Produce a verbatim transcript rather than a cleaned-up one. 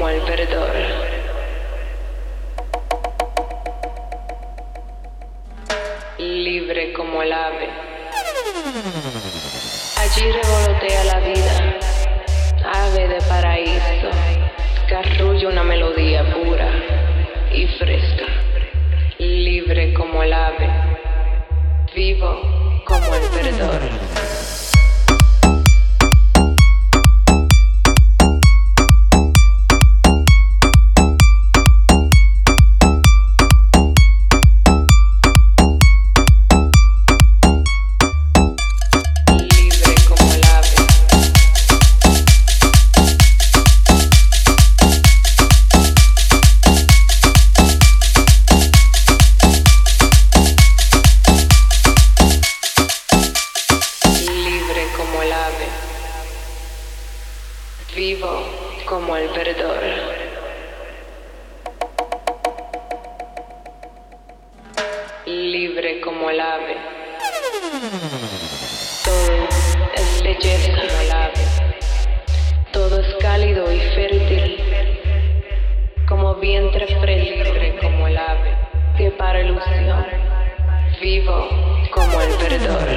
como el verdor. Libre como el ave. Allí revolotea la vida, ave de paraíso, que arrulla una melodía pura y fresca. Libre como el ave, vivo como el verdor. Vivo como el verdor. Libre como el ave. Todo es belleza como el ave. Todo es cálido y fértil, como vientre fresco, libre como el ave, que para ilusión. Vivo como el verdor.